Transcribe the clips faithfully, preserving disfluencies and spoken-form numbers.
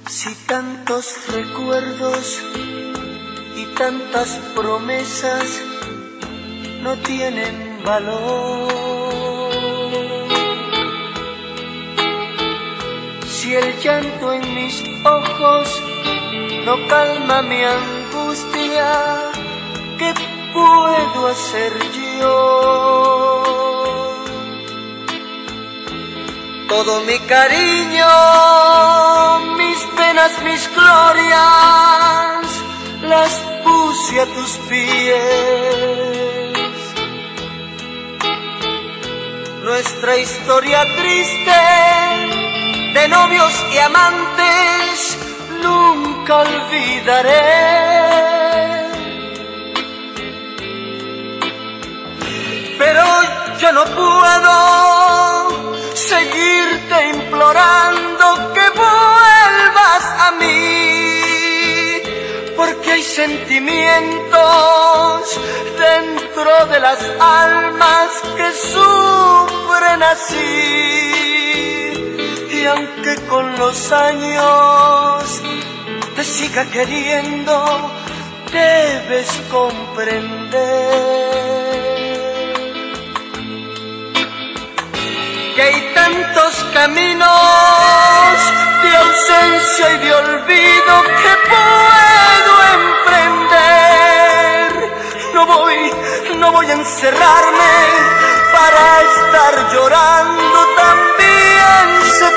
Si tantos recuerdos y tantas promesas no tienen valor, si el llanto en mis ojos no calma mi angustia, ¿qué puedo hacer yo? Todo mi cariño, mis penas, mis glorias, las puse a tus pies. Nuestra historia triste de novios y amantes nunca olvidaré. Pero yo no puedo seguirte implorando que vuelvas a mí, porque hay sentimientos dentro de las almas que sufren así, y aunque con los años te siga queriendo, debes comprender que hay tantos caminos de ausencia y de olvido que puedo emprender. No voy, no voy a encerrarme para estar llorando, también sé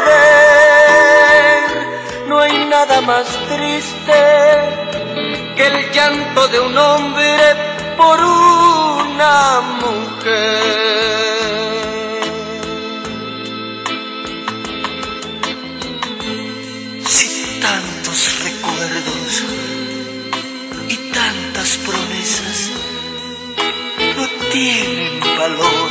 perder. No hay nada más triste que el llanto de un hombre por una mujer. Si tantos recuerdos y tantas promesas no tienen valor,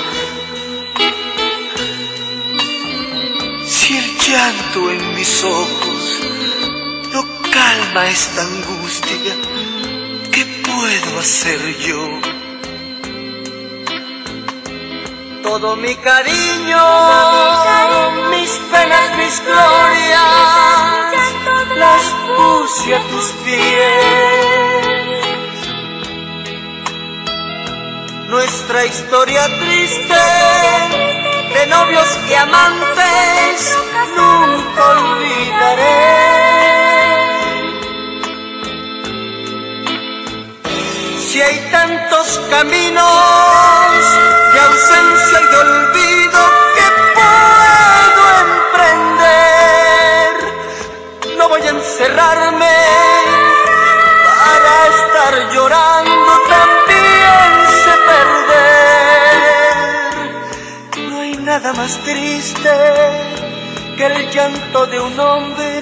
si el llanto en mis ojos no calma esta angustia, ¿qué puedo hacer yo? Todo mi cariño, mis penas, mis glorias, las puse a tus pies. Nuestra historia triste de novios y amantes nunca olvidaré. Si hay tantos caminos de ausencia y de olvido que puedo emprender, no voy a encerrarme para estar llorando, también sé perder. No hay nada más triste que el llanto de un hombre